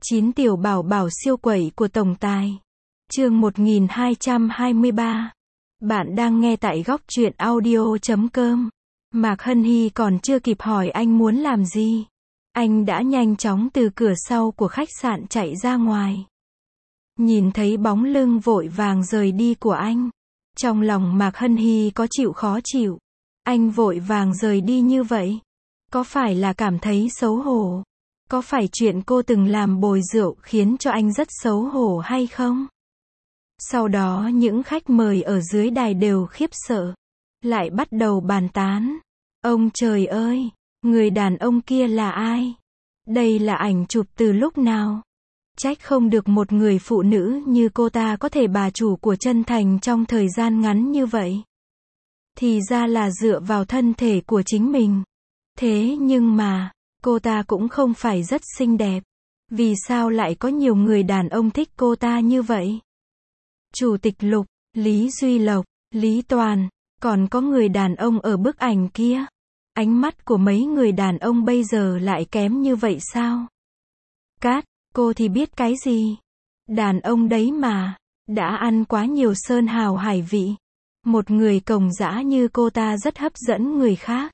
9 tiểu bảo bảo siêu quẩy của tổng tài. Chương 1223. Bạn đang nghe tại góc truyện audio.com. Mạc Hân Hy còn chưa kịp hỏi anh muốn làm gì, anh đã nhanh chóng từ cửa sau của khách sạn chạy ra ngoài. Nhìn thấy bóng lưng vội vàng rời đi của anh, trong lòng Mạc Hân Hy có chịu khó chịu. Anh vội vàng rời đi như vậy, có phải là cảm thấy xấu hổ? Có phải chuyện cô từng làm bồi rượu khiến cho anh rất xấu hổ hay không? Sau đó những khách mời ở dưới đài đều khiếp sợ, lại bắt đầu bàn tán. Ông trời ơi, người đàn ông kia là ai? Đây là ảnh chụp từ lúc nào? Trách không được một người phụ nữ như cô ta có thể bà chủ của Chân Thành trong thời gian ngắn như vậy. Thì ra là dựa vào thân thể của chính mình. Thế nhưng mà, cô ta cũng không phải rất xinh đẹp. Vì sao lại có nhiều người đàn ông thích cô ta như vậy? Chủ tịch Lục, Lý Duy Lộc, Lý Toàn, còn có người đàn ông ở bức ảnh kia. Ánh mắt của mấy người đàn ông bây giờ lại kém như vậy sao? Cát, cô thì biết cái gì? Đàn ông đấy mà, đã ăn quá nhiều sơn hào hải vị. Một người cồng dã như cô ta rất hấp dẫn người khác.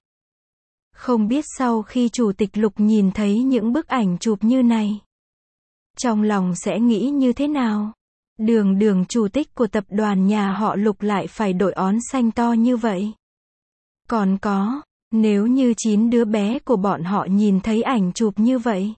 Không biết sau khi Chủ tịch Lục nhìn thấy những bức ảnh chụp như này, trong lòng sẽ nghĩ như thế nào? Đường chủ tịch của tập đoàn nhà họ Lục lại phải đội ón xanh to như vậy. Còn có, nếu như 9 đứa bé của bọn họ nhìn thấy ảnh chụp như vậy,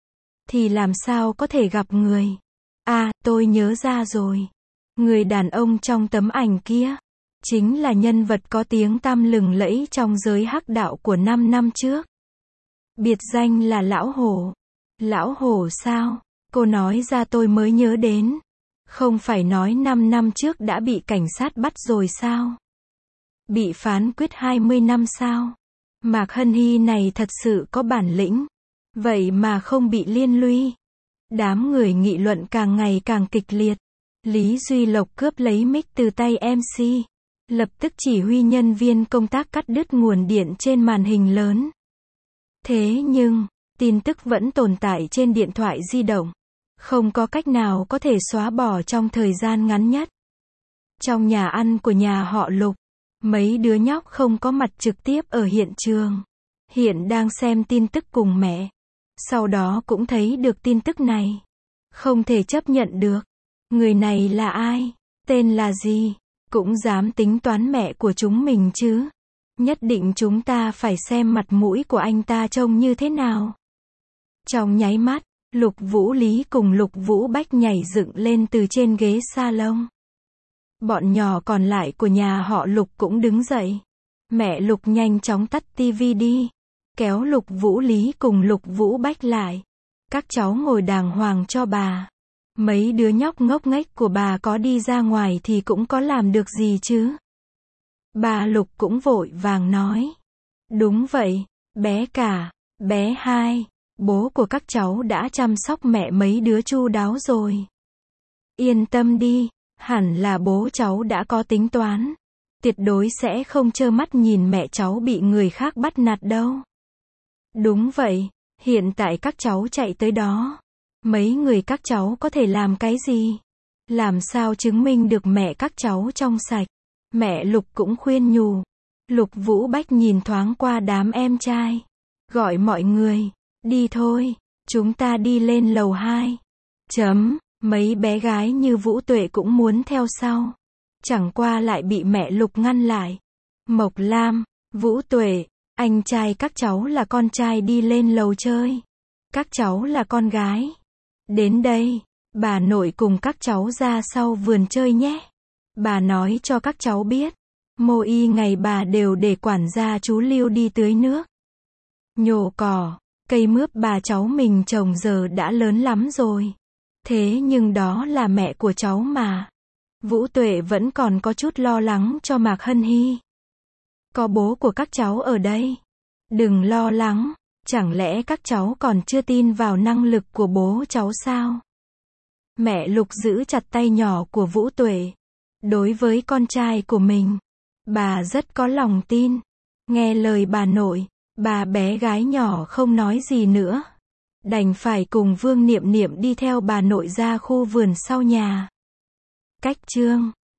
thì làm sao có thể gặp người? À, tôi nhớ ra rồi. Người đàn ông trong tấm ảnh kia chính là nhân vật có tiếng tăm lừng lẫy trong giới hắc đạo của 5 năm trước. Biệt danh là Lão Hổ. Lão Hổ sao? Cô nói ra tôi mới nhớ đến. Không phải nói 5 năm trước đã bị cảnh sát bắt rồi sao? Bị phán quyết 20 năm sao? Mạc Hân Hy này thật sự có bản lĩnh. Vậy mà không bị liên lụy. Đám người nghị luận càng ngày càng kịch liệt. Lý Duy Lộc cướp lấy mic từ tay MC. Lập tức chỉ huy nhân viên công tác cắt đứt nguồn điện trên màn hình lớn. Thế nhưng, tin tức vẫn tồn tại trên điện thoại di động. Không có cách nào có thể xóa bỏ trong thời gian ngắn nhất. Trong nhà ăn của nhà họ Lục, mấy đứa nhóc không có mặt trực tiếp ở hiện trường. Hiện đang xem tin tức cùng mẹ. Sau đó cũng thấy được tin tức này. Không thể chấp nhận được. Người này là ai? Tên là gì? Cũng dám tính toán mẹ của chúng mình chứ. Nhất định chúng ta phải xem mặt mũi của anh ta trông như thế nào. Trong nháy mắt, Lục Vũ Lý cùng Lục Vũ Bách nhảy dựng lên từ trên ghế salon. Bọn nhỏ còn lại của nhà họ Lục cũng đứng dậy. Mẹ Lục nhanh chóng tắt tivi đi, kéo Lục Vũ Lý cùng Lục Vũ Bách lại. Các cháu ngồi đàng hoàng cho bà. Mấy đứa nhóc ngốc nghếch của bà có đi ra ngoài thì cũng có làm được gì chứ? Bà Lục cũng vội vàng nói. Đúng vậy, bé cả, bé hai, bố của các cháu đã chăm sóc mẹ mấy đứa chu đáo rồi. Yên tâm đi, hẳn là bố cháu đã có tính toán. Tuyệt đối sẽ không trơ mắt nhìn mẹ cháu bị người khác bắt nạt đâu. Đúng vậy, hiện tại các cháu chạy tới đó. Mấy người các cháu có thể làm cái gì? Làm sao chứng minh được mẹ các cháu trong sạch? Mẹ Lục cũng khuyên nhủ. Lục Vũ Bách nhìn thoáng qua đám em trai. Gọi mọi người. Đi thôi. Chúng ta đi lên lầu 2. Mấy bé gái như Vũ Tuệ cũng muốn theo sau. Chẳng qua lại bị mẹ Lục ngăn lại. Mộc Lam, Vũ Tuệ, anh trai các cháu là con trai đi lên lầu chơi. Các cháu là con gái. Đến đây, bà nội cùng các cháu ra sau vườn chơi nhé. Bà nói cho các cháu biết, mỗi ngày bà đều để quản gia chú Lưu đi tưới nước, nhổ cỏ, cây mướp bà cháu mình trồng giờ đã lớn lắm rồi. Thế nhưng đó là mẹ của cháu mà. Vũ Tuệ vẫn còn có chút lo lắng cho Mạc Hân Hy. Có bố của các cháu ở đây. Đừng lo lắng. Chẳng lẽ các cháu còn chưa tin vào năng lực của bố cháu sao? Mẹ Lục giữ chặt tay nhỏ của Vũ Tuệ. Đối với con trai của mình, bà rất có lòng tin. Nghe lời bà nội, bà bé gái nhỏ không nói gì nữa. Đành phải cùng Vương Niệm Niệm đi theo bà nội ra khu vườn sau nhà. Cách chương